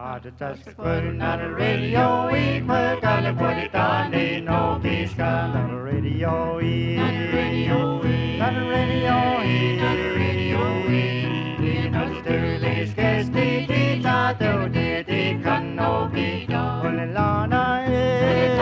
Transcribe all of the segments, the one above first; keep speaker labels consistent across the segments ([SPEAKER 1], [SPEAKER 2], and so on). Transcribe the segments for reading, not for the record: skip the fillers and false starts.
[SPEAKER 1] Just putting on the radio, we put on the body down, they know peace comes on the radio, on the radio, on the radio, on the radio, you know the dirty scarce the data, the can no be done. When the lana is,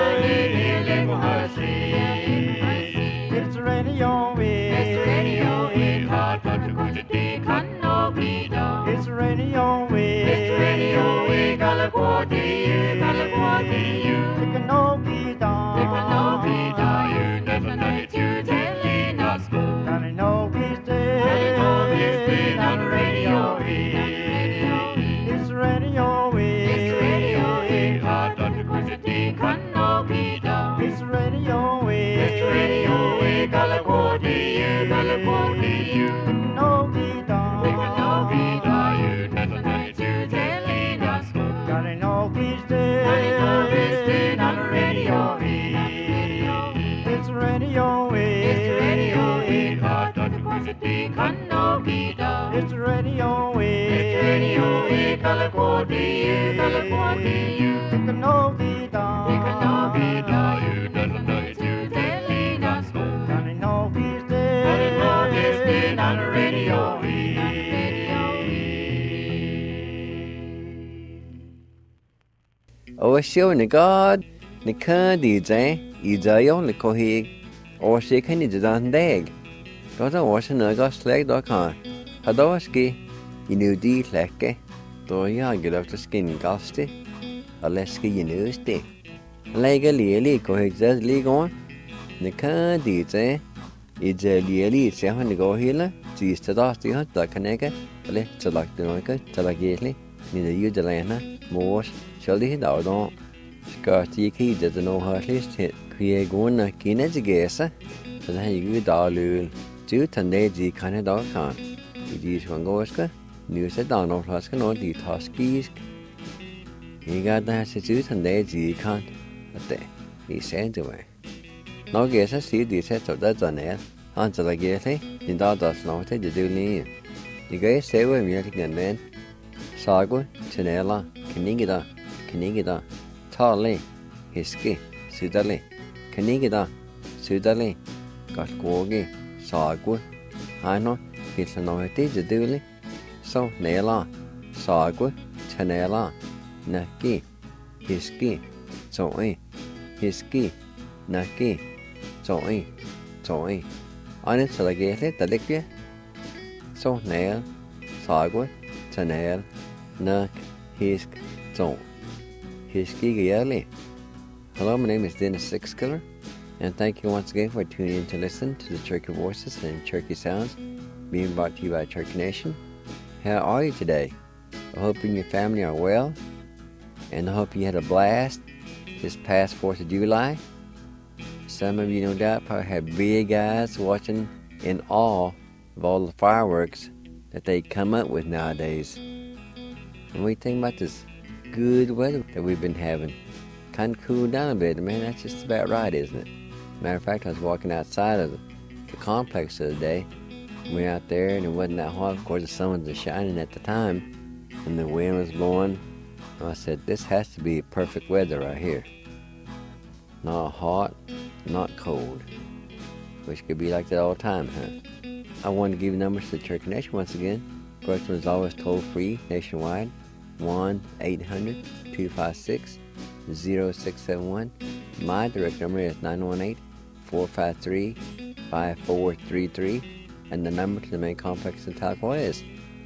[SPEAKER 1] it's radio, it's radio, hard to go to the can no be done. It's radio, it's radio, California, you. It can no be done. It can no be done. You never know it. You telling us. Can it no be dead? Can it no be dead on the radio? It's radio, it's radio, hard to go to the can no be done. It's radio, California, you. It can no be done. It can no be done. You never know it. You telling us. Can it no be dead? Can it no be dead on the radio? It's radio, it's radio, hard to go to the can no be done. It's radio, California, you. It can no be done. It can no be done. You never know it. You telling us. Can it no be dead? Can it no be dead on the radio?
[SPEAKER 2] Ở siêu này có này khơi đi chơi, ý giờ yêu này có hi, ở siêu cái này giờ đeg, đó là ở siêu này có slack đó cả, ở đó ski, inu đi slack cái, tôi ya get up to skin gasti, ở lại ski inu sti, lại cái liệt có hi giờ liệt con, này khơi đi chơi, ý giờ liệt sẽ hơn có hi là, chỉ sẽ đó chỉ hết tất cả này cái, lại chỉ là từ nói cái, chỉ là cái này, nên là yêu giờ này na, mua cho đi đào đó, cái gì khi giờ nó hơi lít khi guồn là khi này chỉ ghé sa, cho nên cái đào luôn, chứ thành đây gì khả năng đó cả, thì chúng tôi cái, nếu sẽ đào nó là cái nó thì tháo ski, thì cái đó sẽ chứ thành đây gì khả, thế, thì sẽ như vậy, nó ghé sa xí thì sẽ cho tới giờ này, anh cho là ghé thế, thì đó nó sẽ được liền, thì cái sẽ với mình thì nhận đến, sao cũng thế này là cái này đó. Kanigida, Tali, Hiski, Sudali, Kanigida, Sudali, Gashkogi, Sagu, Hino, Hitlanoiti, Jaduli, So Nela, Sagu, Chanela, Naki, Hiski, Zoi, Hiski, Naki, Zoi, Anit Salagate, Tadikya, So Nail, Sagu, Chanel, Nak, Hisk, Zoi. Hello, my name is Dennis Sixkiller, and thank you once again for tuning in to listen to the Cherokee Voices and Cherokee Sounds being brought to you by Cherokee Nation. How are you today? I hope you and your family are well, and I hope you had a blast this past 4th of July. Some of you, no doubt, probably have big eyes watching in awe of all the fireworks that they come up with nowadays. And we think about this good weather that we've been having. Kind of cooled down a bit, man. That's just about right, isn't it? Matter of fact, I was walking outside of the complex the other day. Went out there and it wasn't that hot. Of course, the sun was shining at the time and the wind was blowing. I said, this has to be perfect weather right here. Not hot, not cold. Wish it could be like that all the time, huh? I wanted to give you numbers to the Cherokee Nation once again. First one is always toll-free nationwide. 1-800-256-0671. My direct number is 918-453-5433. And the number to the main complex in Tahlequah is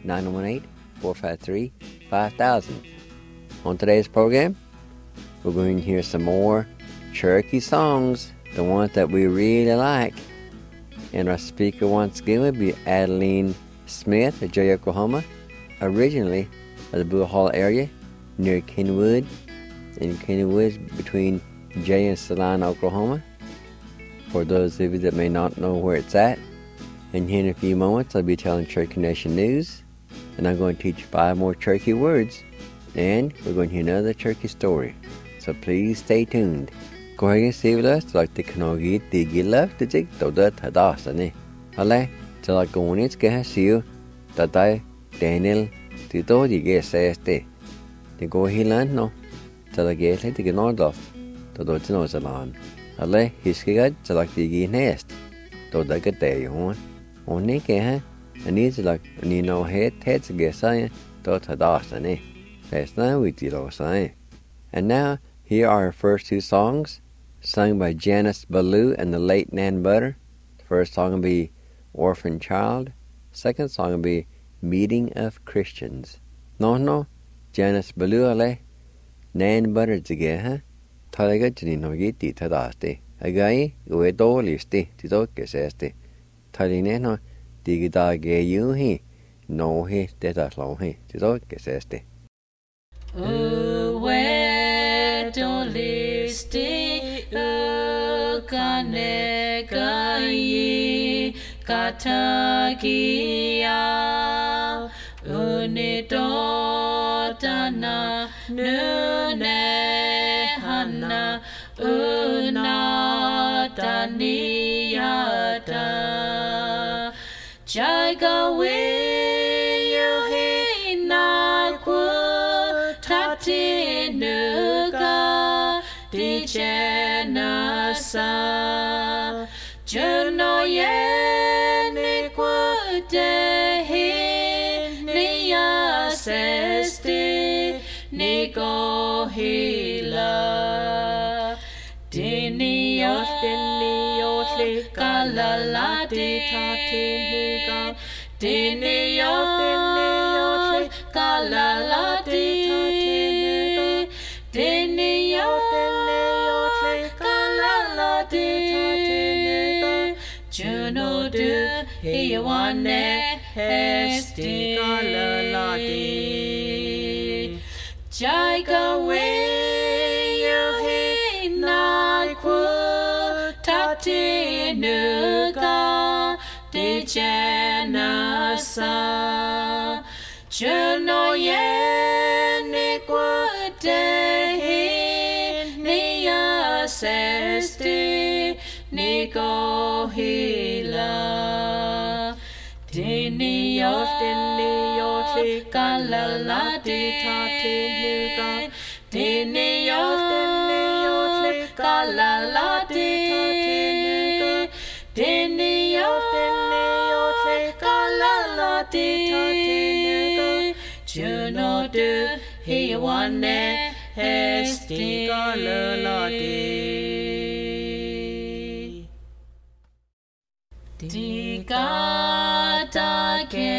[SPEAKER 2] 918-453-5000. On today's program, we're going to hear some more Cherokee songs, the ones that we really like. And our speaker once again will be Adeline Smith of Jay, Oklahoma. Originally the Blue Hall area near Kenwood, and Kenwood between Jay and Salina, Oklahoma. For those of you that may not know where it's at, and here in a few moments I'll be telling Cherokee Nation news, and I'm going to teach 5 more Cherokee words, and we're going to hear another Cherokee story. So please stay tuned. Go ahead and stay with us like the Kanogi Digi Love to take the Tadasani. Hale, till I go in, it's going to see you. Tatai, Daniel. Thì tôi thì ghé xe este. ni go hiland no tala gele de gnodaf to do tino zalan ale hiskiga tala digi nest to da gate hon onni ke ha ani tala ni no het ge sai to tadasane that's now we dilo sai. And now here are our first two songs sung by Janice Ballou and the late Nan Butter. The first song will be Orphan Child. Second song will be Meeting of Christians. No, Janice Ballou ale Nan Butter tige ha talaga jini no giti tadaste agai we do listi tito keseste taline no digida ge yu hi no hi teta lo hi tito keseste
[SPEAKER 3] Listi kanegai katagia unidotana nune hana unataniyata jagawe yohina ku tatinuga Dijenasa Juno yene kudehi Niya sesti Nigo hila Diniyot Kalala Ditatinuga Diniyot Kalala Ditatinuga Diniyot Juno du hiwane hesti kalalati Jaiga we yohina ku tatinuga dijenasa Juno yene kudehi niya sesti Nigo hila Diniyot Kalala Ditatinuga Diniyot Kalala Ditatinuga Diniyot Kalala Ditatinuga Juno du hiwane hesti kalala Digata ke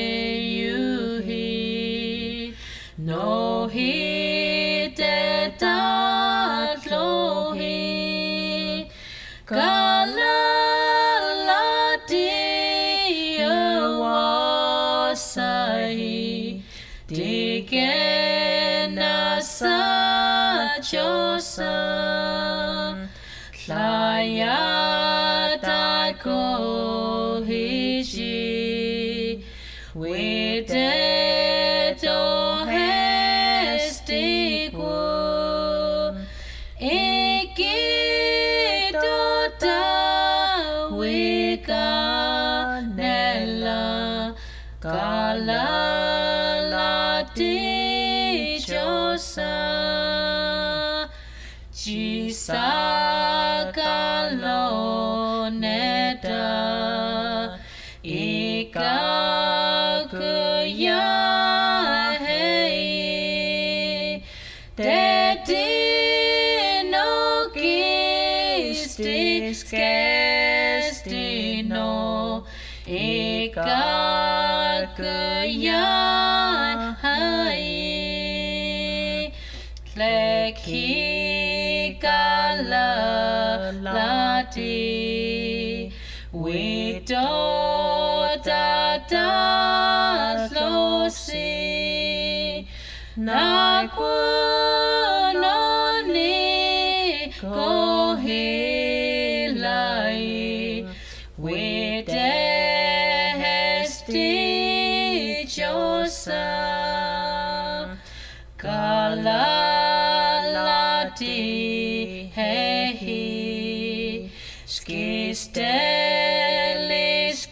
[SPEAKER 3] yuhi no hi te tatlohi kalala di wasai digena sa josa laya Ko hiji we de do hesti ku iki do da we kanela kala la di josa jisa kalo neta ika kuya hei Dedi no gistis kestino ika kuya hei Leki kala lati we do da lo si na kuno ni ko hilai we de hesti josa kala lati hehi skistelis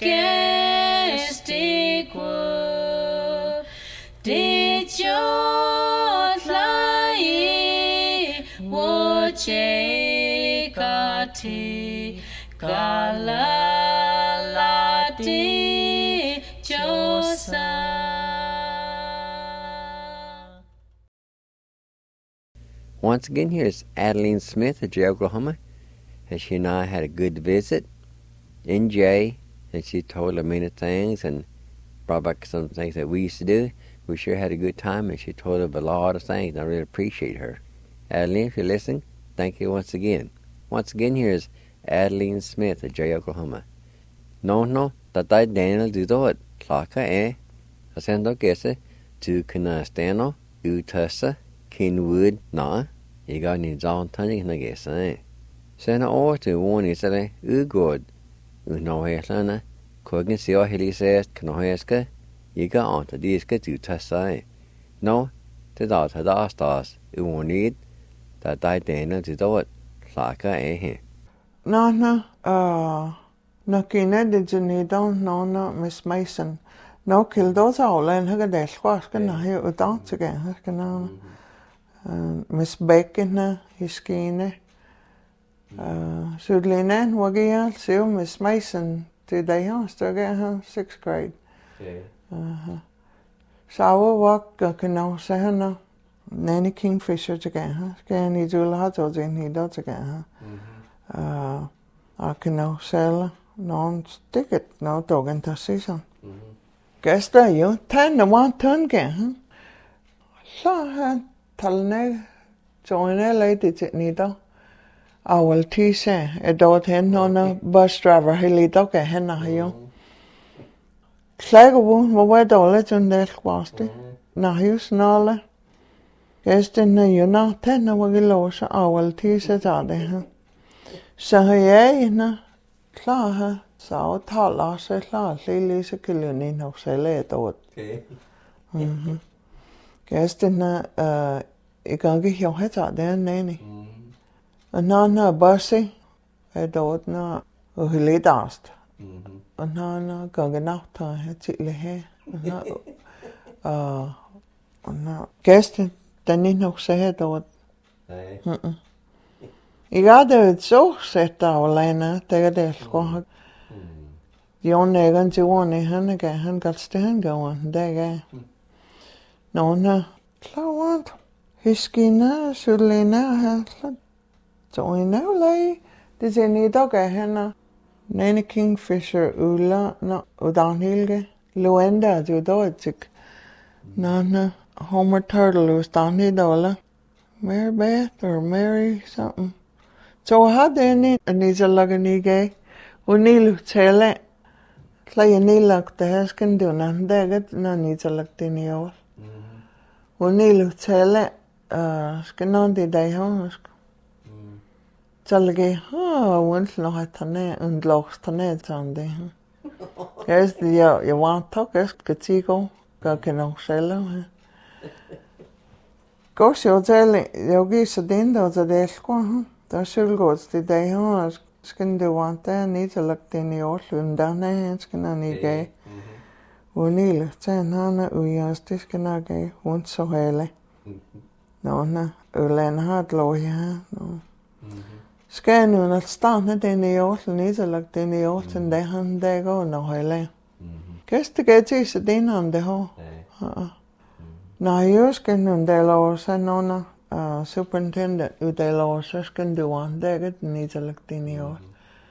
[SPEAKER 3] gestiqua did your he Galati Josa.
[SPEAKER 2] Once again, here's Adeline Smith of Jay, Oklahoma. And she and I had a good visit in Jay, and she told her many things and brought back some things that we used to do. We sure had a good time, and she told us a lot of things. I really appreciate her. Adeline, if you're listening, thank you once again. Once again, here's Adeline Smith of Jay, Oklahoma. No, tatay Daniel dudot, klaka asendo kese, tu kanastano, utasa, kinwood na, iga ni zon tani na gesa. Sena or to one is a good. No hairlana, Kogan Sio Helises, Kanoheska, Yiga on to Diska to Tassai. No, the dot had astas, it won't need that died Dana to do it, Laka
[SPEAKER 4] No, Kina did you need on, no, Miss Mason. No, kill those all and her dash was gonna hear a dance again, Miss Bacon, his skinny. Sudlinen Wagia, Sue, Miss Mason, did they still get her 6th grade? Sour walk, can now say her no. Nanny Kingfisher again, can he do lots of things he does again? I can now sell non ticket, no dog into season. Guess that you 10 to 1 turn again, So, Talne, join a lady, did neither. I will tease a dot hen on a bus driver, he dog a hen a hill. Slag a wound, my way dollar and that was it. Now you snarl. Guess then you know 10 of a loss, I will tease it out there. So, yeah, Clara, so tall loss at last, Lily's a killing in of Sele dot. Guess then, you can get your head out there, Nanny. No, Bussy, I don't know who he dast. No, going out to her chitty hair. No, guess the Nino said, you got it so set out, Lena, take a desk. The only egg you want a hand again, got stand going, there. No, Cloud, his skin, should lay now. So I know, like, did any dog a henna? Nanny Kingfisher, Ula, no, Udanhilge, Luenda, do it. Nana, Homer Turtle was down here, Dola. Mary Beth or Mary something. So how then it, and he's a laganige, Unilu tell it. Play a knee luck the house can do none, daggett, none needs a luck in the old. Unilu tell it, skin on the day home. Salge, once no had tane and lost tane Sunday. Yes, you want to talk, es Katigo, Gakino Sella. Gosh, you'll tell it, you'll give a dinner the day squaw. The should go the day home, skin the one there, needs a look in the old and down there, and skin on the gay. Unil, ten Hannah, we asked this can I gay, once so hele. No, Ulen hard lawyer, no. Scan you not stand in the old and easy like in the old and they hand they go no hele. Guess to get is a din on the hole. Now you skin on the laws and on superintendent who they laws can do one they get needs a like in the old.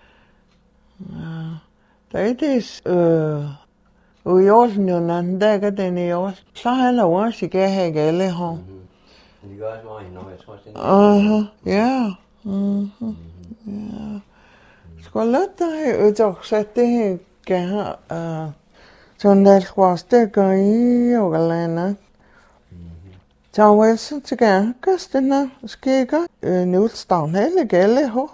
[SPEAKER 4] That is we all knew none they get in the old. So hello once she get her gale home.
[SPEAKER 2] You guys want to know it's what's in
[SPEAKER 4] yeah. Yeah. Skolata utoksette keha sondel kwaste kai ogalena. Tawelsen tega kastena skega nulstan hele gelle ho.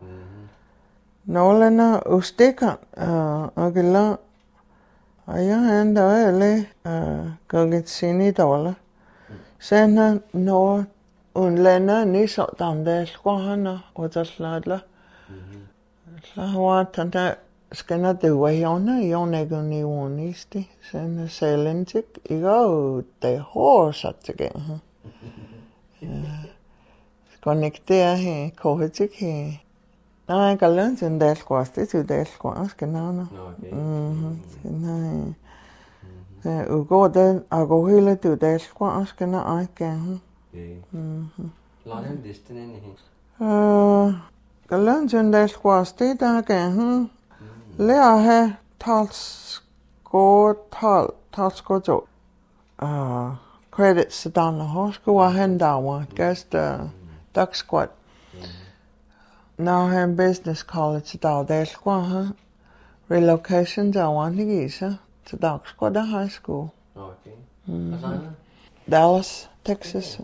[SPEAKER 4] Nolena usteka agila aya enda ele gaget sini dola. Sena no Lena niso tande squahana or the sladla. Slahawatanta skana de wayona, yoneguni wonisti, send a salentic, ego the horse at again. Connectea he, cohetic he. Nej, kallan sin delkuasti tu delkuaske nana.
[SPEAKER 2] Okay.
[SPEAKER 4] Sinai. Ugoda agohile tu delkuaske na aike.
[SPEAKER 2] Okay. Lanen distinen niin.
[SPEAKER 4] Kallan sin delkuasti taake. Lea he talsko jo. Credits sedana hosko wa hendawa gasta duck squat. Now I'm business college da delkwa relocation da wanigisa to duck squat high school.
[SPEAKER 2] Okay. Asana?
[SPEAKER 4] Dallas, Texas.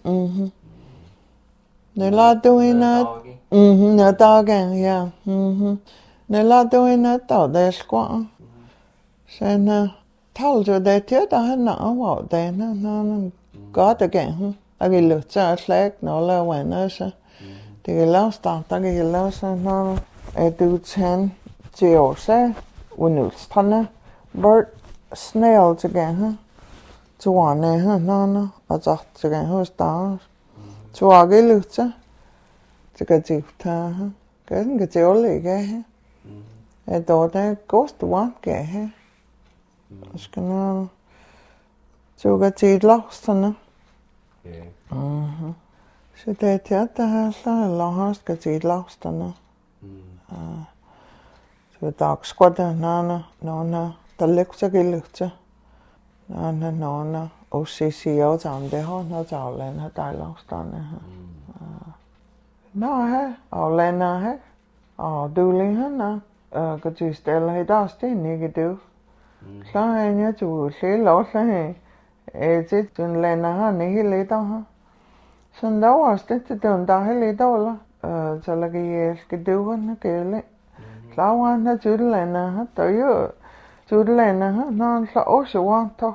[SPEAKER 4] Ne la doing that. Na dagen, yeah. Ne la doing that da delkwa. Sen told you that you don't know what they no got again. I will look at like no la winners. The last time I get lost no do 10 geose unulstane bird snails again. To one no I just again who's down. To I get look to get you ta get you all again. I thought that goes to one get. Ska nå suga tid lastane.
[SPEAKER 2] Okay.
[SPEAKER 4] Så det det här så har ska tid lastane. Så dag skåda nana der leksa gelukta. Nana OCCO tam det har nå tavlen har der lastane. Nå her avlena her. Og duling henne. Kan du stille i dag sten ikke du. Så jeg tror selv også her. Det den lander han ikke lidt her. Så der var også det den der er lidt over. Så lader jeg skal du han gælde. Så han har til lander her. Der jo til lander her. Når så også var der.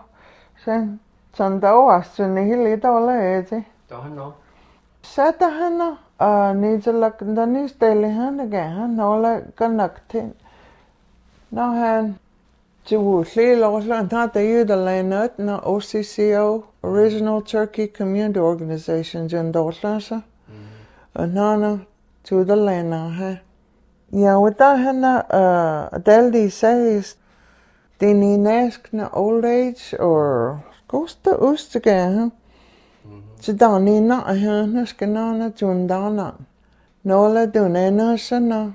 [SPEAKER 4] Så der var også sådan lidt over det.
[SPEAKER 2] Der han nå.
[SPEAKER 4] Sætter han ned til der nye stille han gav han nogle ganske til. Når han to Leeloosland had the Udalanut na OCCO Original Turkey Community Organization in Dorslasa. Nana to the Lena ha. Ja, with that hana Deldi says dini nesk na old age or gosta ustaga. Så dani na hana skanana tundana. Nola dunena sana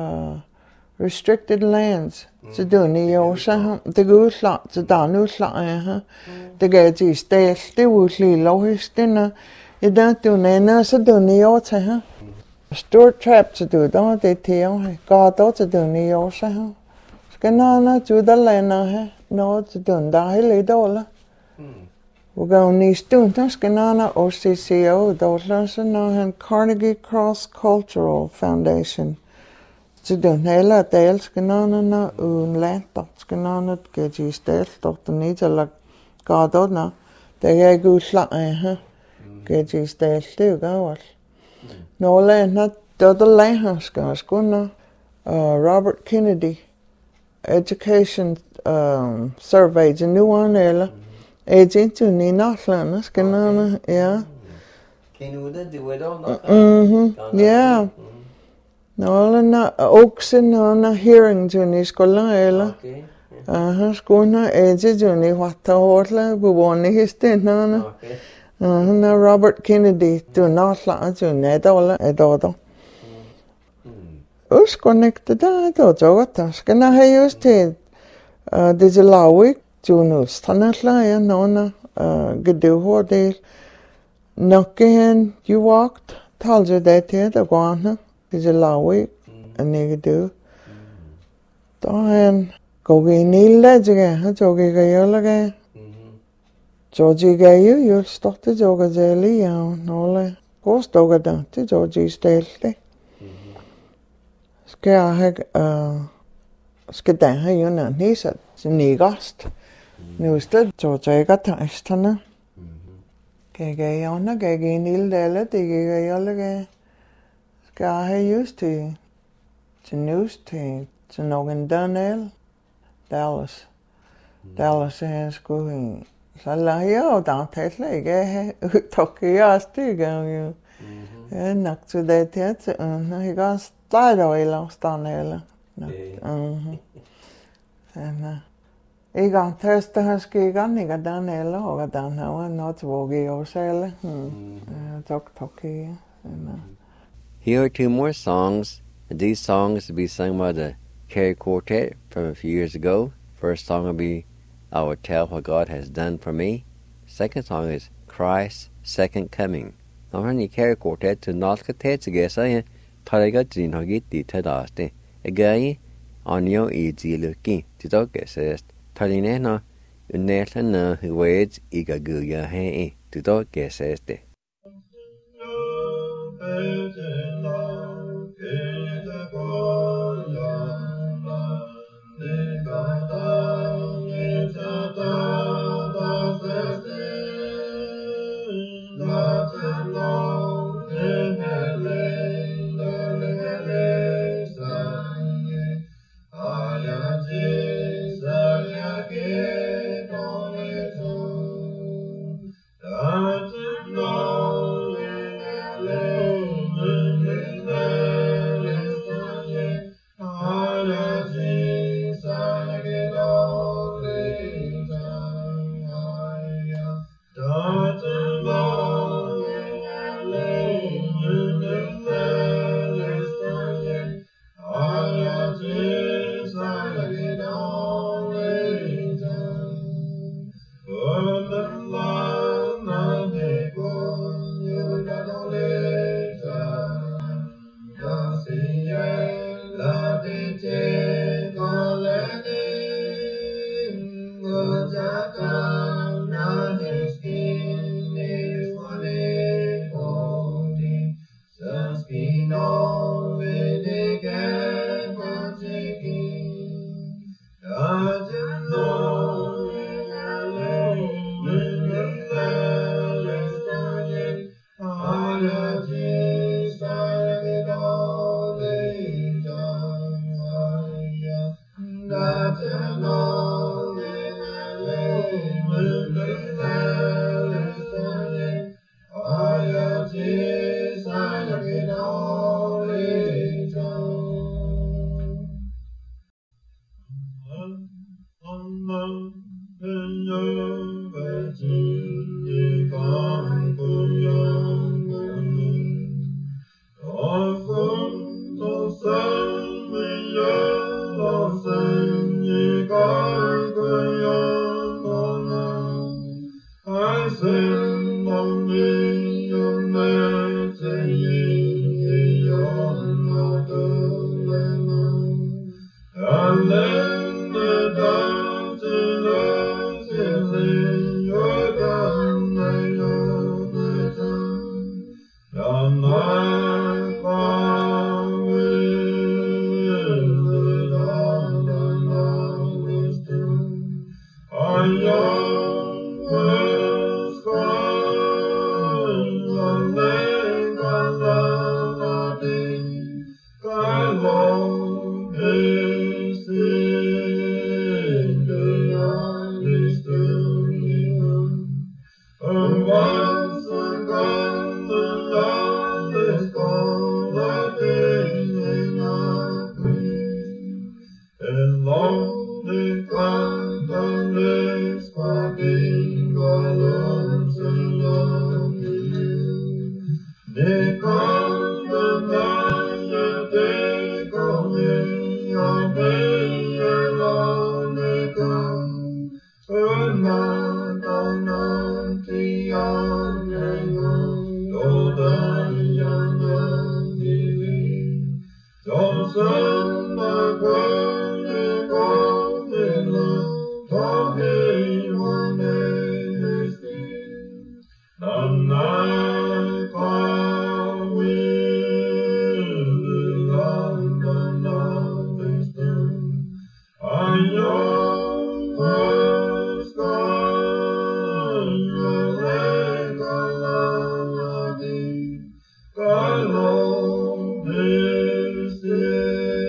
[SPEAKER 4] restricted lands. Så dunni jo så det går slå så der nu slå ja. Det gav de sted det var lige logisk den i den dunna så dunni jo til her. Store trap så du der det til jo går der til dunni jo så her. Skal nå til der lander her. Nå til den der hele dårlig. Og går ni stund der skal nå OCCO der så nå han Carnegie Cross Cultural Foundation. Så den hele del skal nå en land der skal nå get i stedet der den ikke eller går der nå. Det er ikke slag her. Get i stedet det går også. Nå land der land her skal nå Robert Kennedy Education Survey til nu an eller agent i Northland skal nå ja.
[SPEAKER 2] Kan du det var der?
[SPEAKER 4] Ja. Nå, også når hearing til i skolen eller. Skolen til i Waterhorla bevående hesten nå. Når Robert Kennedy til Northland til nedover edoder. Uskonnekte der godt. Skal nå have just til det til lavik til nu strandslag nå gedøv hordel. Nokken you walked talte det til der går han. Det er lavik en ikke død. Der er en går i nille til han tog ikke gjøre. Georgie gav jo stort det tog det lige ja nogle påstår der det Georgie stille. Skal jeg have skal der have jo en næsat sin negast. Nu stedet Georgie ikke tasterne. Kan jeg jo nok ikke en lille del det kan jeg gjøre. Skal jeg have just til news til nogen Daniel Dallas. Dallas er sgu så lader jeg jo der tætle ikke utokke jeg stiger jo. Jeg nok til det til når jeg gast taidoilla staneilla. Igan tästähän skigan niga danella och dan har något vågi och sele. Toki.
[SPEAKER 2] Here are two more songs, and these songs will be sung by the Kerry Quartet from a few years ago. First song will be I Will Tell What God Has Done For Me. Second song is Christ's Second Coming. Now, when the Kerry Quartet to not get together, Tariga Jinhogi Titadaste. Again, on your easy looking to talk assist. Tarinena, Unetana, who waits Igaguya Hay to talk assist.
[SPEAKER 5] This is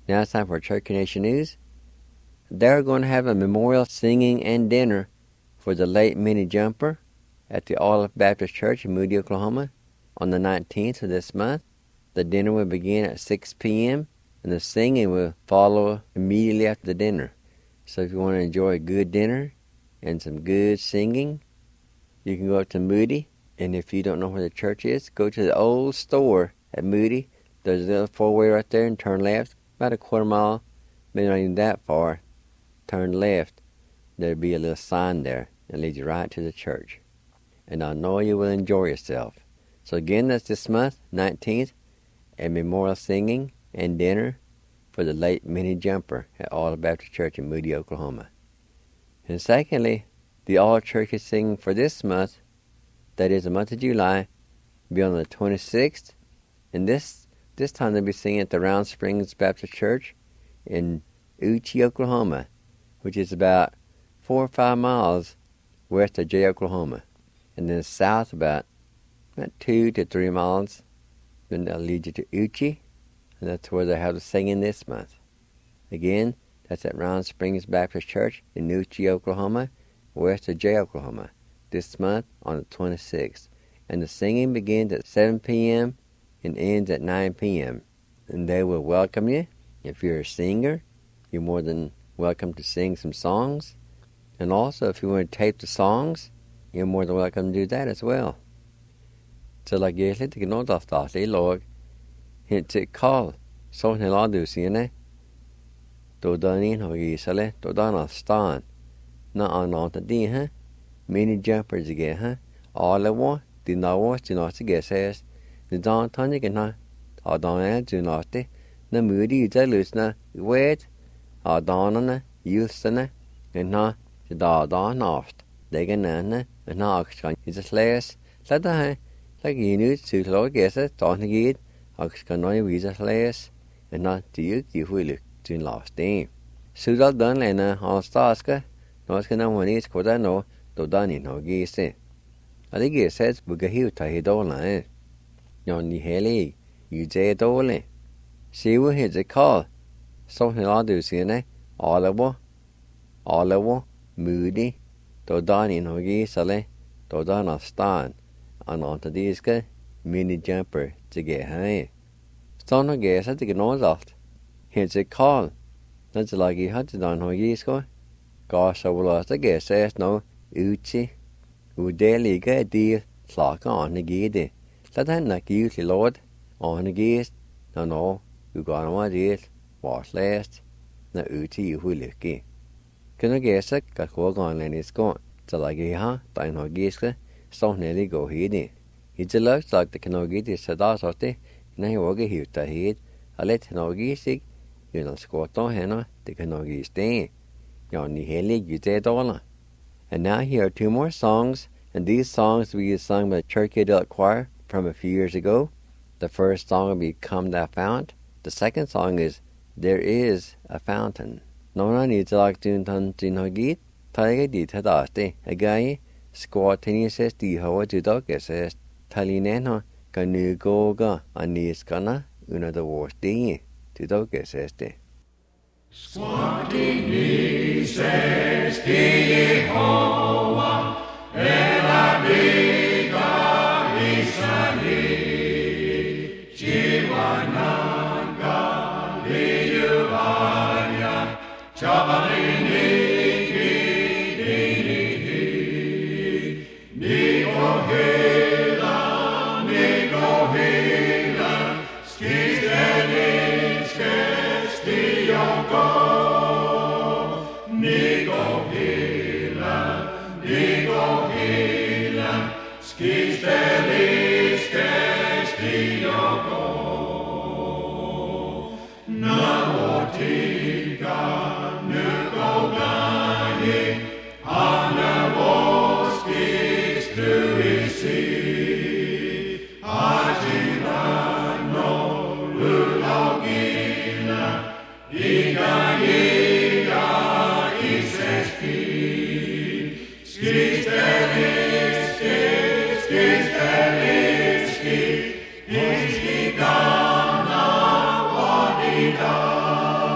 [SPEAKER 2] Now it's time for Cherokee Nation News. They're going to have a memorial singing and dinner for the late Minnie Jumper at the Olive Baptist Church in Moody, Oklahoma on the 19th of this month. The dinner will begin at 6 p.m. and the singing will follow immediately after the dinner. So if you want to enjoy a good dinner and some good singing, you can go up to Moody. And if you don't know where the church is, go to the old store at Moody. There's a little four-way right there and turn left, about a quarter mile, maybe not even that far. Turn left. There'll be a little sign there that leads you right to the church. And I know you will enjoy yourself. So again, that's this month, 19th, a memorial singing and dinner for the late Minnie Jumper at Olive Baptist Church in Moody, Oklahoma. And secondly, the All Cherokee singing for this month, that is the month of July, will be on the 26th. And this time they'll be singing at the Round Springs Baptist Church in Uchi, Oklahoma, which is about 4 or 5 miles west of Jay, Oklahoma. And then south about 2 to 3 miles. Then they'll lead you to Uchi, and that's where they have the singing this month. Again, that's at Round Springs Baptist Church in Uchi, Oklahoma, west of Jay, Oklahoma, this month on the 26th. And the singing begins at 7 p.m. and ends at 9 p.m. And they will welcome you. If you're a singer, you're more than welcome to sing some songs. And also, if you want to tape the songs, you're more than welcome to do that as well. So like you said, you know the Lord, hint it call. So in all do see ne. To done in ho gisale, to done a stan. Na on the D, huh? Many jumpers again, huh? All I want, the no was to not to get says. The Don Tonic and I, or Don Ed do not. The moody is a loosena, wait, or Don on a youthsena, and not the Don oft. They can nana, and not is a slash. Let the high, like you knew to Lord guess it, Don again, Oxcanoy with a slash, and not to you will look to last day. So that done, Lena, on Staska, not going to is what I know, to done in no geese. I think it says, Bugahiu Tahidola, Yon Heli, you say dole. See what here's a call. Something I'll do, see, Oliver, Moody, to done in no geese, to done a stand, and on to this guy, Minnie Jumper to get high. Stone of guess I think it knows oft. Here's a call. That's like you had to done no geese go. Gosh, I will lost a guess, says no, Uchi. Who daily get a deal, flock on the giddy. Let that like you, Lord, on the geese. No, you got on my deal, was last. Na Uchi, you will look. Can I guess it? Got work on and it's gone. So like you, huh? Dine no geese, so nearly go here. It's a love like the Kanogi is a dot of the Naoga here to head. I let Kanogi sick, you know, squat on Hannah, the Kanogi stay. Yon Heli, you say dollar. And now here are 2 more songs, and these songs will be sung by Cherokee Adult Choir from a few years ago. The first song will be Come Thou Fount. The second song is There Is a Fountain. No one needs like to Tinogit, Tiger did Tadaste, a guy, squat says the Hoa to dog says. Talineno kanu goga aniskana una the worst day to dog says de.
[SPEAKER 1] Squatting says the Hoa ela biga isani chiwananga liyuanya chabalini
[SPEAKER 5] Skis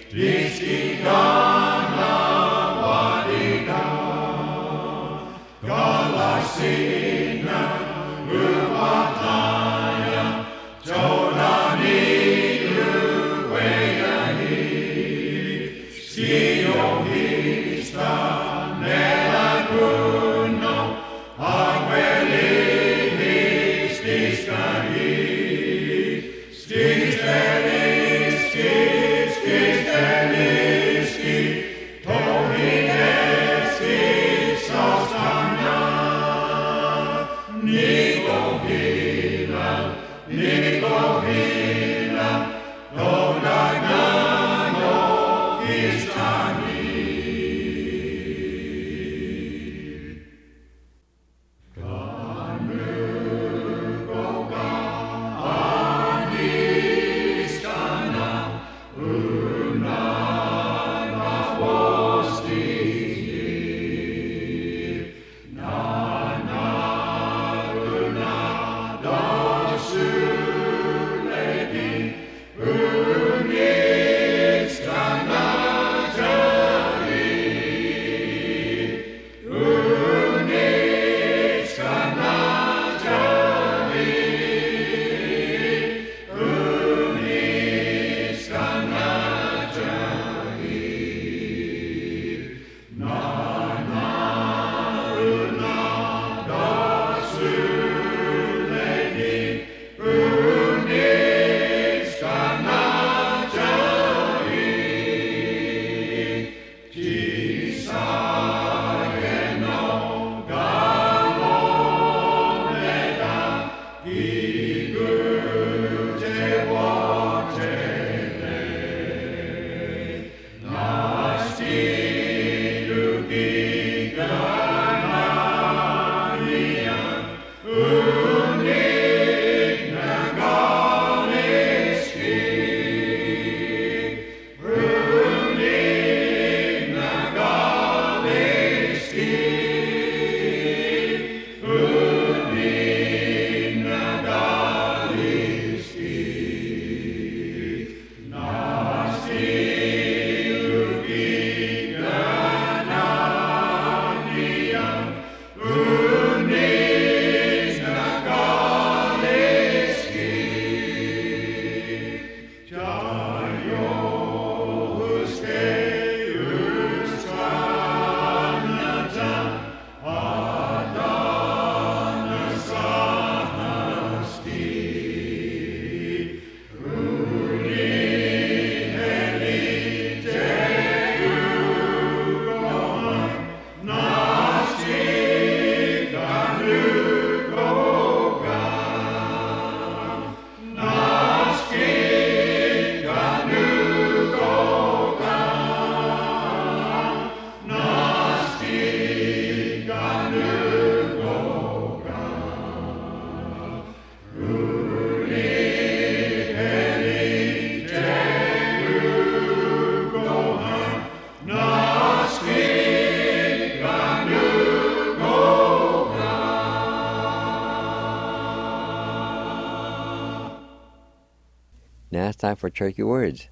[SPEAKER 2] Now it's time for Cherokee words.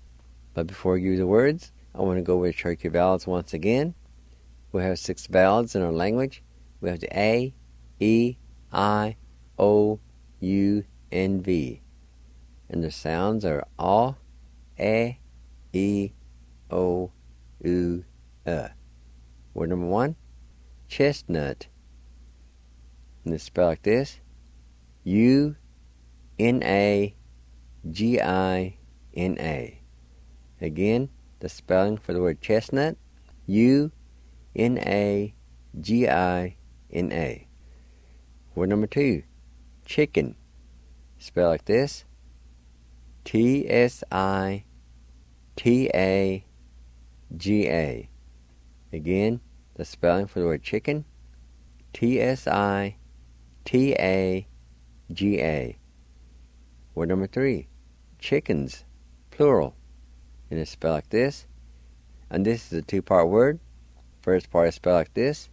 [SPEAKER 2] But before we give you the words, I want to go over Cherokee vowels once again. We have 6 vowels in our language. We have the A, E, I, O, U, and V. And the sounds are A, E, O, U, Word number 1, chestnut. And it's spelled like this: U-N-A-G-I-N-A. Again, the spelling for the word chestnut: U-N-A-G-I-N-A. Word number 2, chicken. Spelled like this: T-S-I-T-A-G-A. Again, the spelling for the word chicken: T-S-I-T-A-G-A. Word number 3, chickens, plural. And it's spelled like this. And this is a 2-part word. First part is spelled like this: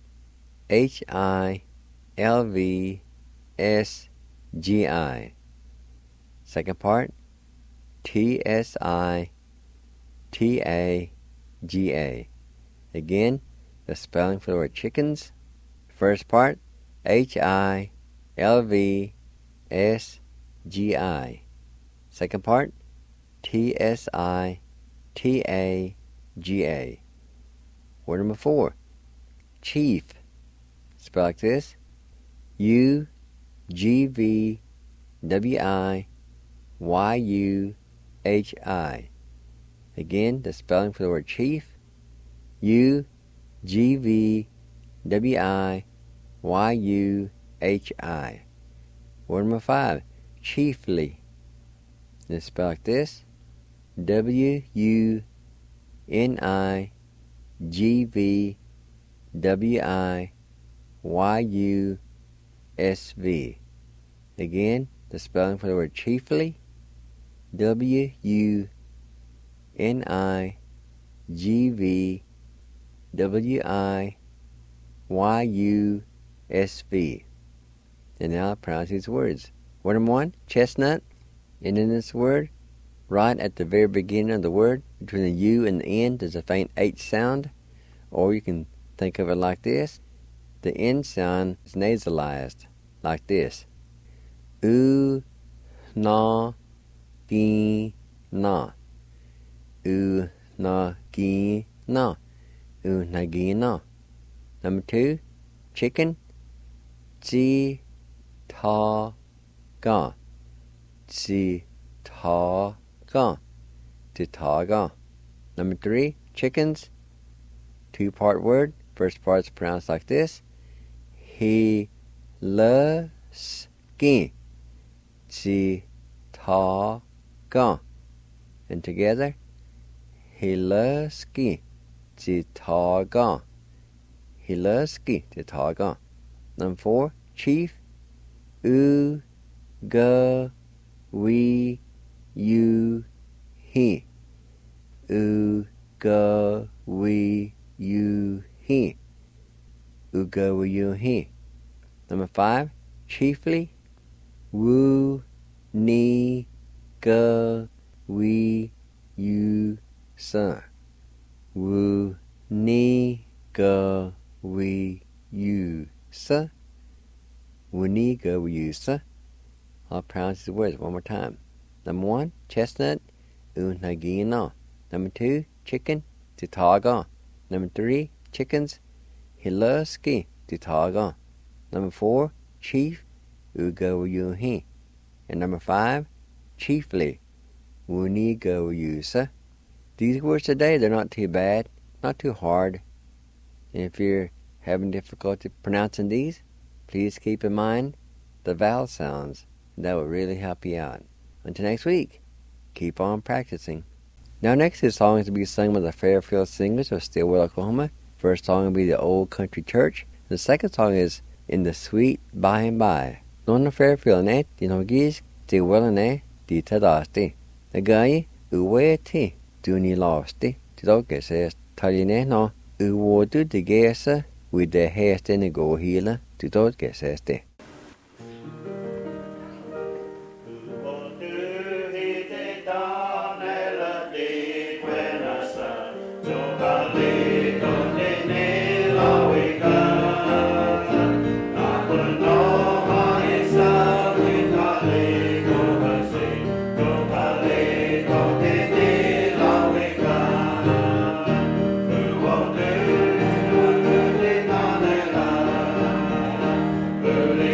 [SPEAKER 2] H-I-L-V-S-G-I. Second part, T-S-I-T-A-G-E. T-A-G-A. Again, the spelling for the word chickens. First part, H-I-L-V-S-G-I. Second part, T-S-I-T-A-G-A. Word number 4, chief. Spell like this, U-G-V-W-I-Y-U-H-I. Again, the spelling for the word chief, U-G-V-W-I-Y-U-H-I. Word number 5, chiefly. It's spelled like this, W-U-N-I-G-V-W-I-Y-U-S-V. Again, the spelling for the word chiefly, W-U-N-I-G-V-W-I-Y-U-S-V. And now I'll pronounce these words. Word number 1, chestnut. And in this word, right at the very beginning of the word, between the U and the N, there's a faint H sound. Or you can think of it like this. The N sound is nasalized, like this. U, na, gi, na. U, na, gi, na. U, na, gi, na. Number 2, chicken. Ji, ta, ga. Ji, ta, ga. Ji, ta, ga. Number 3, chickens. 2-part word. First part is pronounced like this. He, le, ski. Ji, ta, ga. And together. He, le, ski. Ji, ta, ga. He, le, ski. Ji, ta, ga. Number 4, chief. U, ga, we, you, he. U, ga, we, you, he. U, ga, we, you, he. Number 5, chiefly. Wu, ni, ga, we, you, sa. Wu, ni, ga, we, you, sa. Wu, ni, ga, we, you, sa. I'll pronounce the words one more time. Number 1, chestnut. U, na, gi, na. Number 2, chicken. Ti, ta, ga. Number 3, chickens. He, le, ski. Ti, ta, ga. Number 4, chief. U, ga, we, you, he. And number 5, chiefly. Wu, ni, ga, we, you, sa. These words today, they're not too bad, not too hard. And if you're having difficulty pronouncing these, please keep in mind the vowel sounds. That will really help you out. Until next week, keep on practicing. Now next, this song is to be sung by the Fairfield Singers of Stillwell, Oklahoma. First song will be The Old Country Church. The second song is In the Sweet By and By. Nonna Fairfield ne, dinogis, Stillwell ne, di tadasti. Nagai, uwe ti, duni lasti, tidoke says, taline no, uwodu de gesa, with the haste in the go healer, tidoke says te.
[SPEAKER 1] Early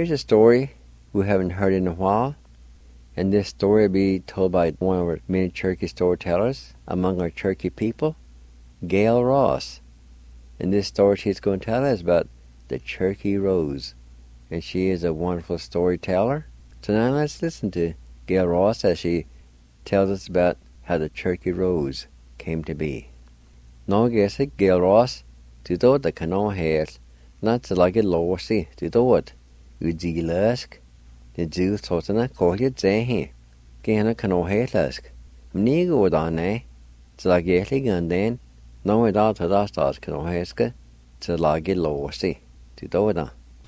[SPEAKER 2] here's a story we haven't heard in a while, and this story will be told by one of our many Cherokee storytellers among our Cherokee people, Gail Ross. And this story she's going to tell us about the Cherokee Rose, and she is a wonderful storyteller. So now let's listen to Gail Ross as she tells us about how the Cherokee Rose came to be. Nå gæsig Gail Ross, du dod the canon hairs, not to like it lossy, du dod, udzi lusk, the Jew totana call you zehe, gana canon hair lusk, mnigo dan to like yetly gun then, no without to das canon hairska, to like it lossy, du dod.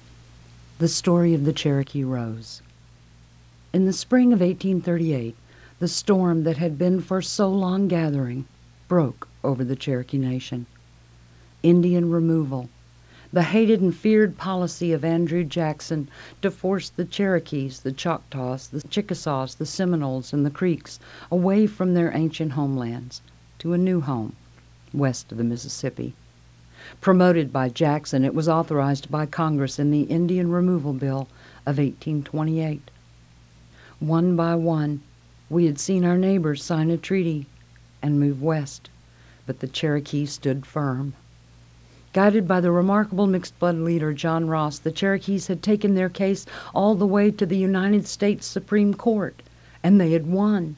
[SPEAKER 5] The story of the Cherokee Rose. In the spring of 1838, the storm that had been for so long gathering broke over the Cherokee Nation. Indian removal, the hated and feared policy of Andrew Jackson to force the Cherokees, the Choctaws, the Chickasaws, the Seminoles, and the Creeks away from their ancient homelands to a new home west of the Mississippi. Promoted by Jackson, it was authorized by Congress in the Indian Removal Bill of 1828. One by one, we had seen our neighbors sign a treaty and move west, but the Cherokee stood firm. Guided by the remarkable mixed-blood leader John Ross, the Cherokees had taken their case all the way to the United States Supreme Court, and they had won.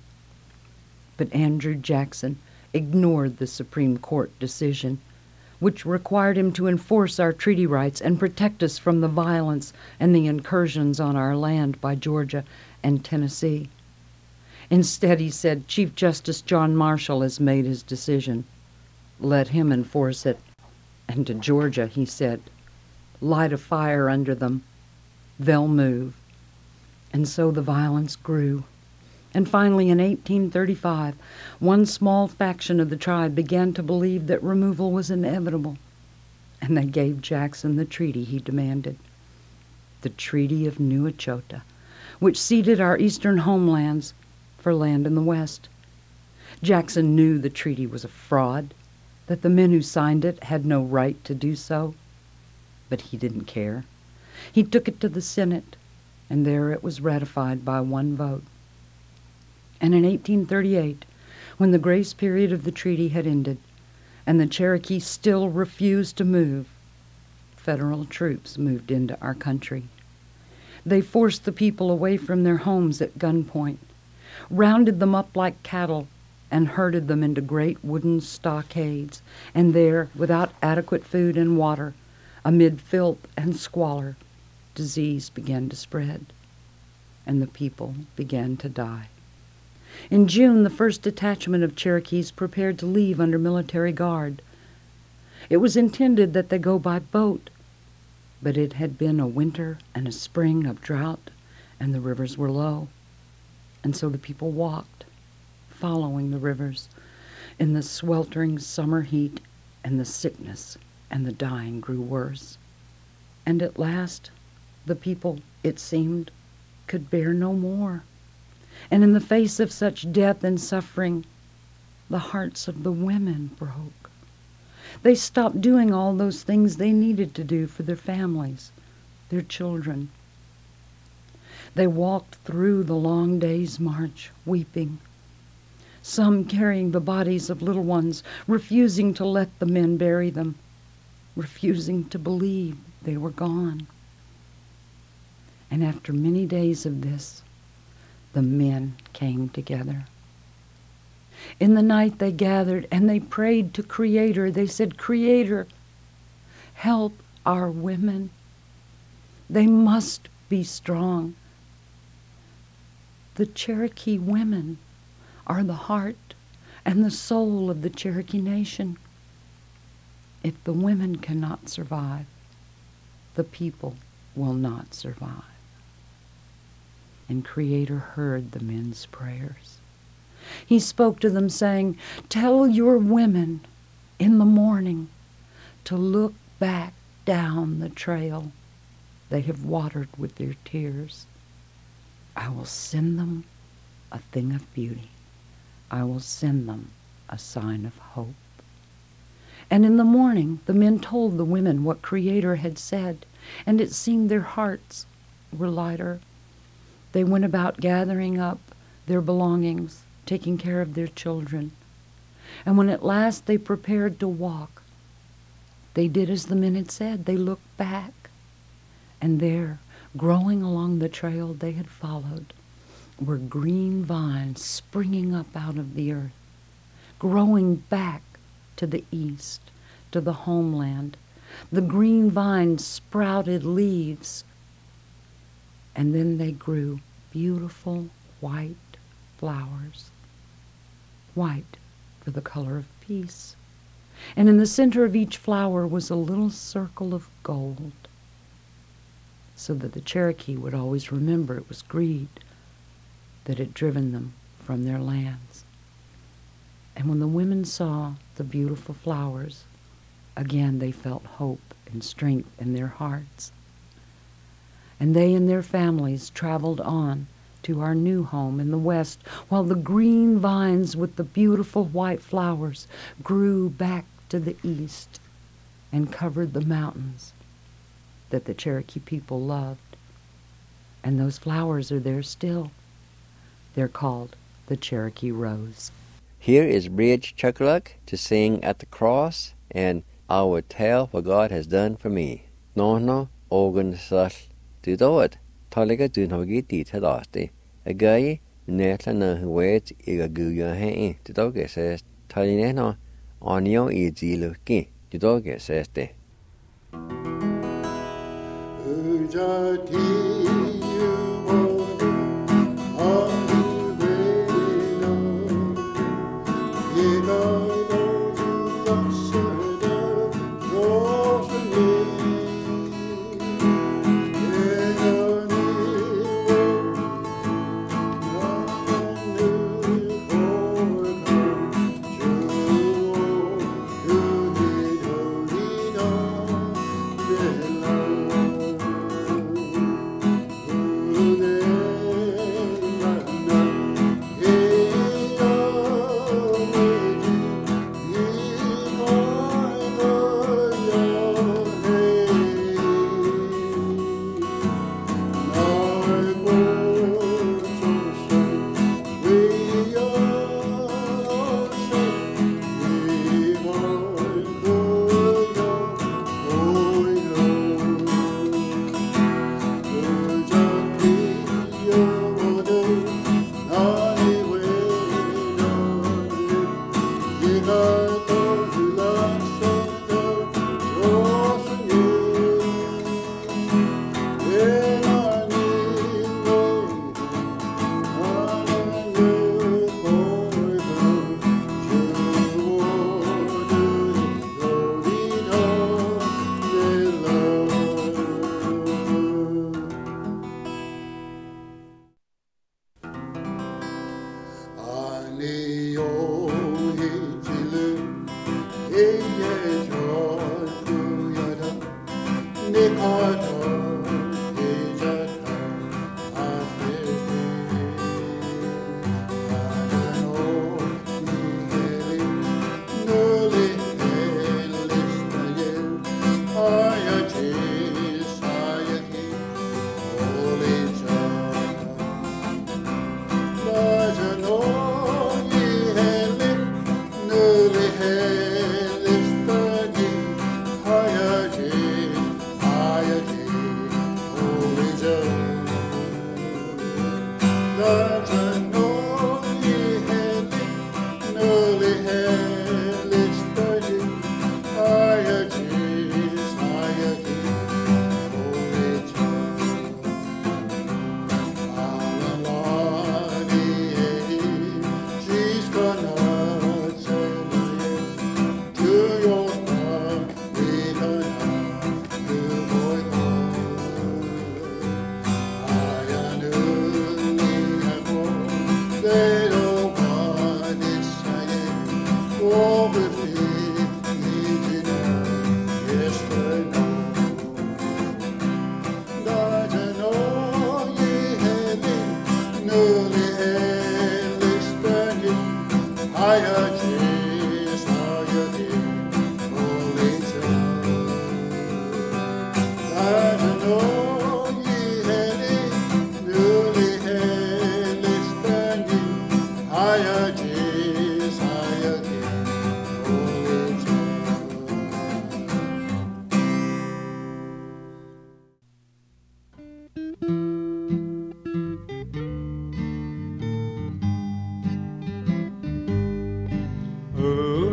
[SPEAKER 5] But Andrew Jackson ignored the Supreme Court decision, which required him to enforce our treaty rights and protect us from the violence and the incursions on our land by Georgia and Tennessee. Instead, he said, Chief Justice John Marshall has made his decision. Let him enforce it. And to Georgia, he said, light a fire under them. They'll move. And so the violence grew. And finally, in 1835, one small faction of the tribe began to believe that removal was inevitable. And they gave Jackson the treaty he demanded. The Treaty of New Echota, which ceded our eastern homelands for land in the West. Jackson knew the treaty was a fraud, that the men who signed it had no right to do so. But he didn't care. He took it to the Senate, and there it was ratified by one vote. And in 1838, when the grace period of the treaty had ended, and the Cherokee still refused to move, federal troops moved into our country. They forced the people away from their homes at gunpoint, rounded them up like cattle, and herded them into great wooden stockades, and there, without adequate food and water, amid filth and squalor, disease began to spread, and the people began to die. In June, the first detachment of Cherokees prepared to leave under military guard. It was intended that they go by boat, but it had been a winter and a spring of drought, and the rivers were low. And so the people walked, following the rivers, in the sweltering summer heat, and the sickness and the dying grew worse. And at last, the people, it seemed, could bear no more. And in the face of such death and suffering, the hearts of the women broke. They stopped doing all those things they needed to do for their families, their children. They walked through the long day's march, weeping, some carrying the bodies of little ones, refusing to let the men bury them, refusing to believe they were gone. And after many days of this, the men came together. In the night they gathered and they prayed to Creator. They said, Creator, help our women. They must be strong. The Cherokee women are the heart and the soul of the Cherokee Nation. If the women cannot survive, the people will not survive. And Creator heard the men's prayers. He spoke to them saying, tell your women in the morning to look back down the trail they have watered with their tears. I will send them a thing of beauty. I will send them a sign of hope. And in the morning, the men told the women what Creator had said, and it seemed their hearts were lighter. They went about gathering up their belongings, taking care of their children. And when at last they prepared to walk, they did as the men had said. They looked back, and there, growing along the trail they had followed, were green vines springing up out of the earth, growing back to the east, to the homeland. The green vines sprouted leaves, and then they grew beautiful white flowers, white for the color of peace. And in the center of each flower was a little circle of gold, so that the Cherokee would always remember it was greed that had driven them from their lands. And when the women saw the beautiful flowers, again they felt hope and strength in their hearts. And they and their families traveled on to our new home in the west, while the green vines with the beautiful white flowers grew back to the east and covered the mountains that the Cherokee people loved. And those flowers are there still. They're called the Cherokee Rose.
[SPEAKER 2] Here is Bridge Chuckluck to sing At the Cross and I Will Tell What God Has Done for Me. No, organ sus to do it. Toliga do no get it at all. A guy, Netla no wait, a guya hay, the dog says, Talineno, on your easy looking, the dog says.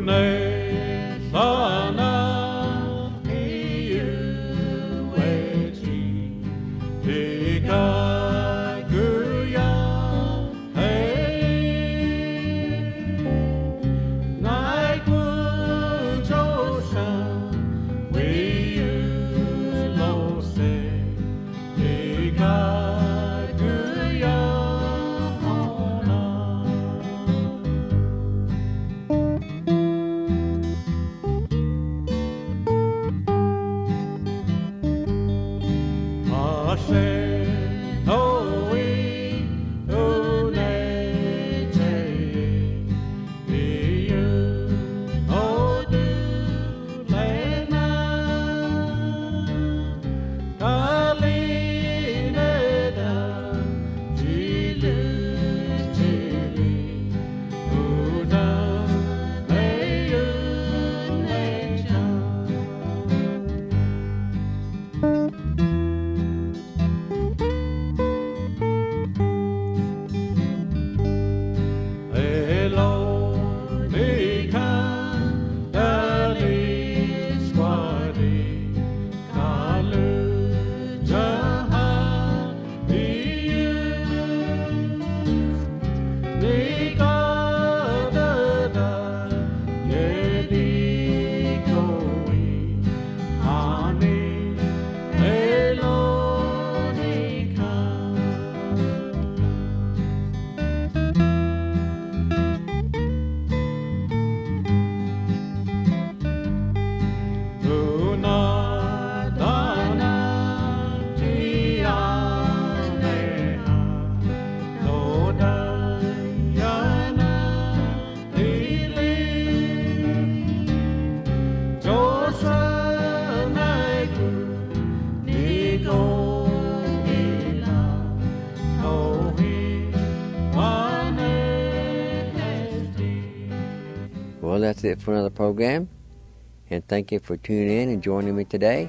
[SPEAKER 2] Well, that's it for another program, and thank you for tuning in and joining me today.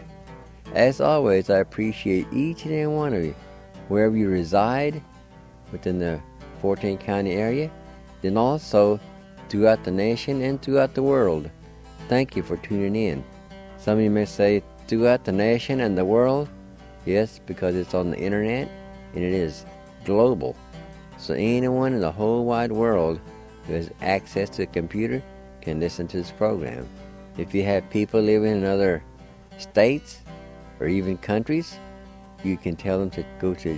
[SPEAKER 2] As always, I appreciate each and every one of you, wherever you reside within the 14 county area, then also throughout the nation and throughout the world. Thank you for tuning in. Some of you may say, throughout the nation and the world? Yes, because it's on the internet, and it is global. So anyone in the whole wide world who has access to a computer can listen to this program. If you have people living in other states or even countries, you can tell them to go to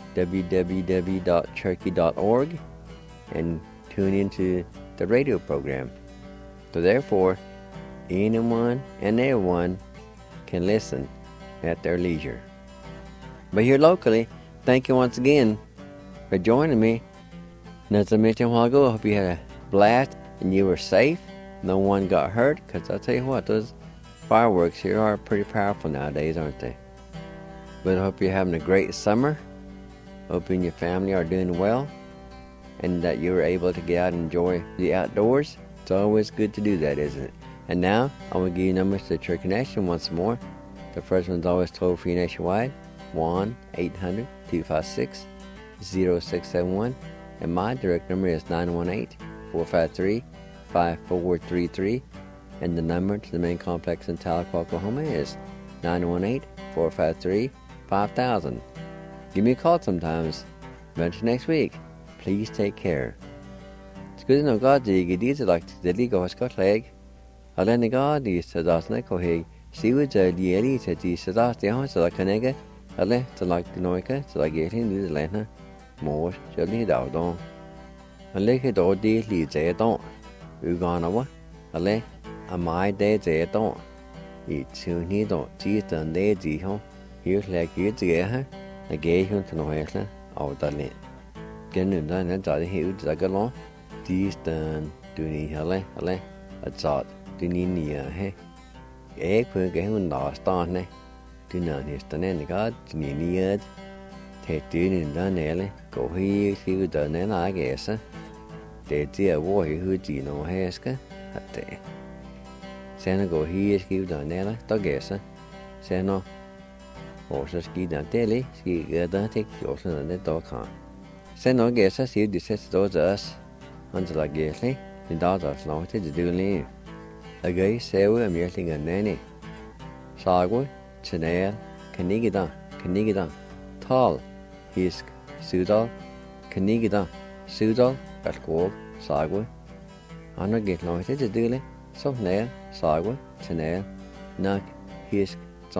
[SPEAKER 2] www.cherokee.org and tune into the radio program. So therefore, anyone and everyone can listen at their leisure. But here locally, thank you once again for joining me. And as I mentioned a while ago, I hope you had a blast and you were safe. No one got hurt, because I'll tell you what, those fireworks here are pretty powerful nowadays, aren't they? But I hope you're having a great summer. Hope you and your family are doing well, and that you were able to get out and enjoy the outdoors. It's always good to do that, isn't it? And now, I'm going to give you numbers to the Cherokee Nation once more. The first one's always toll-free nationwide, 1-800-256-0671. And my direct number is 918-453-5433. And the number to the main complex in Tahlequah, Oklahoma is 918-453-5000. Give me a call sometimes. Until next week, please take care. It's good to know God the Gidis like the Liga Hoscot leg. I let the God the Sadas Nekohig. See with the Lieli to the Sadas the House like a nigga. I let the like the Noica to like getting to the Lena. More surely down. I like it all day leads a don't. Uganawa. I let a my day they don't. It's soon he don't see it and they see home. Here's like you to get her. I gave him to know her. Oh, that it. Getting in done and I hear the galon. These done doing hele. I thought, do you need hey? Egg will get him lost on it. Do not his the name God, do you need it? Take doing done early. Go here, see you done and I guess. They dear war who do you know haska? At the Santa go here, see you done there, dog guess. Santa. Also ski down daily, ski get take yours on the dog can. Send no guess as you decide those us until I guess the dogs are slow to do leave. Agay sewe amirlinga nene. Sagwe, chanel, kanigida, tal, hisk, sudal, kanigida, sudal, galkog, sagwe. Anna get long to dule, so nail, sagwe, chanel, nak, hisk,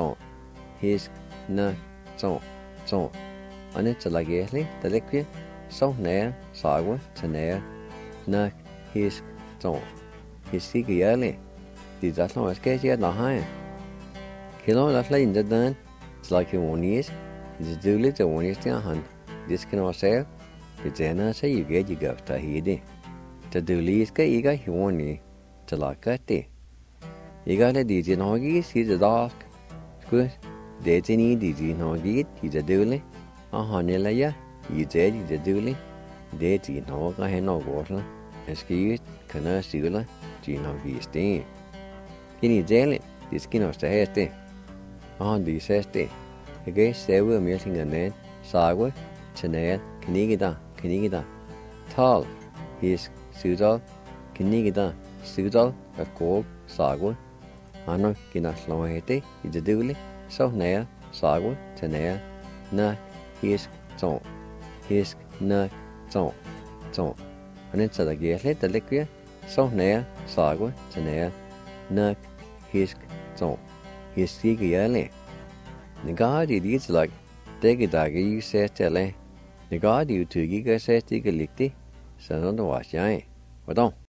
[SPEAKER 2] nak, zon. And it's a lagerly, the liquid, so nail, sagwe, chanel, nak, hisk, zon. Hiski yearly. These are long as get yet not high. Kilo that lay in the dun, it's like you won't use. It's duly the one is the hand. This can all sell. It's an say you get you go to heedy. The duly is get you got you won't ye. To like that day. You got a DJ Noggies, he's a dog. Good. There's any DJ Noggie, he's a duly. A honey layer, you dead, he's a duly. There's in Hog, I had no water. Excuse, can I see you? Gino Vistin. Kini jelly, this skin of the haste. On the seste. Again, several melting a net, sagwe, chanel, kanigida. Tall, his sudal, kanigida, sudal, a cold, sagwe. Anno, ginas longete, is a duly, so nail, sagwe, chanel, nak, hisk, nak, zon. And it's a gearlet, the liquid. So nair, sagwe, chanel, nak, hisk, zon. Hiski yearly. The guard it is like Degidagi you say tele. The guard you to giga says tigalicti, so not the wash yai. What on?